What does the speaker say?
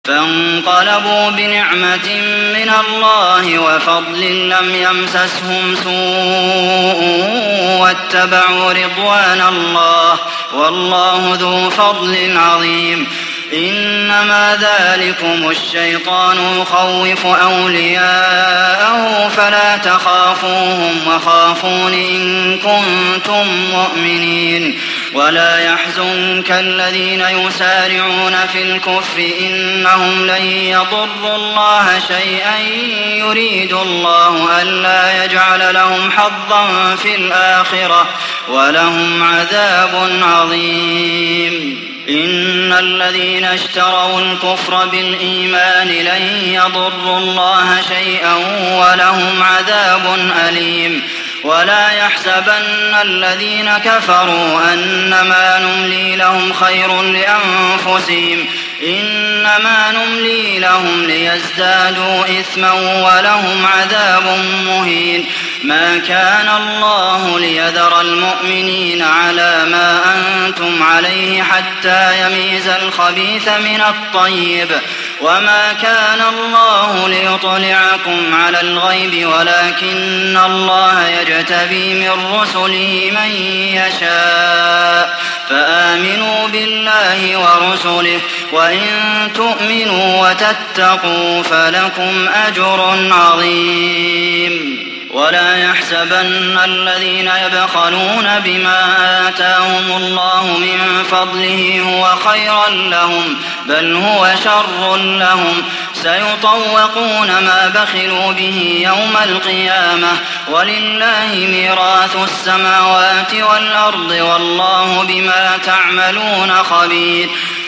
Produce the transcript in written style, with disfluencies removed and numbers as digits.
فانقلبوا بنعمة من الله وفضل لم يمسسهم سوء واتبعوا رضوان الله والله ذو فضل عظيم. إنما ذلكم الشيطان يخوف أولياءه فلا تخافوهم وخافون إن كنتم مؤمنين. ولا يحزنك الذين يسارعون في الكفر إنهم لن يضروا الله شيئا يريد الله ألا يجعل لهم حظا في الآخرة ولهم عذاب عظيم. إن الذين اشتروا الكفر بالإيمان لن يضروا الله شيئا ولهم عذاب أليم. ولا يحسبن الذين كفروا أنما نملي لهم خير لأنفسهم إنما نملي لهم ليزدادوا إثما ولهم عذاب مهين. ما كان الله ليذر المؤمنين على ما أنتم عليه حتى يميز الخبيث من الطيب وما كان الله ليطلعكم على الغيب ولكن الله يجتبي من رسله من يشاء فآمنوا بالله ورسله وإن تؤمنوا وتتقوا فلكم أجر عظيم. ولا يحسبن الذين يبخلون بما آتاهم الله من فضله هو خيرا لهم بل هو شر لهم سيطوقون ما بخلوا به يوم القيامة ولله ميراث السماوات والأرض والله بما تعملون خبير.